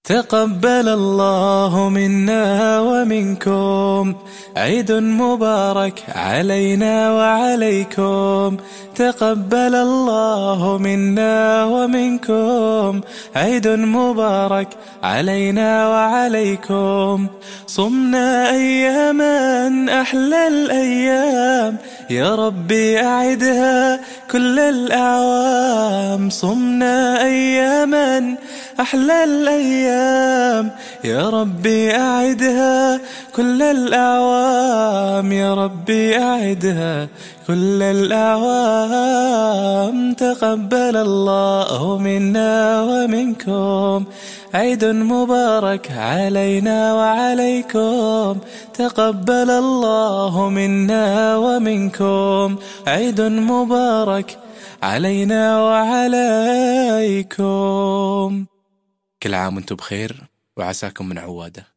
تقبل الله منا ومنكم، عيد مبارك علينا وعليكم. تقبل الله منا ومنكم، عيد مبارك علينا وعليكم. صمنا أياما أحلى الأيام، يا ربي أعدها كل الأعوام. صمنا أياما أحلى الأيام، يا ربي أعدها كل الأعوام. يا ربي أعدها كل الأعوام. تقبل الله منا ومنكم، عيد مبارك علينا وعليكم. تقبل الله منا ومنكم، عيد مبارك علينا وعليكم. كل عام وانتم بخير وعساكم من عوادة.